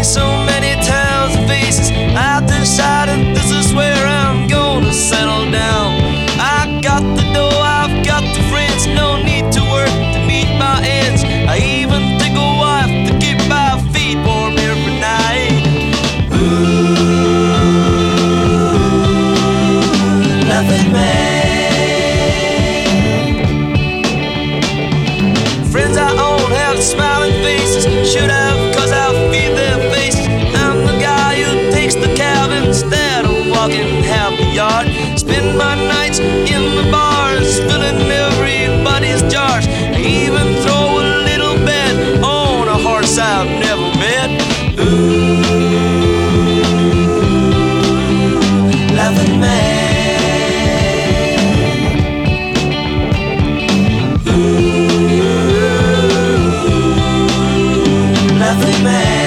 so many towns and faces. I've decided this is where I'm gonna settle down. I got the dough, I've got the friends, no need to work to meet my ends. I even take a wife to keep my feet warm every night. Ooh, laughing man. Friends I own have smiling faces, should have, cause I feed their faces. I'm the guy who takes the cab instead of walking half the yard. Spend my nights in the bars, filling everybody's jars. I even throw a little bet on a horse I've never met. Ooh, laughing man. Ooh, laughing man.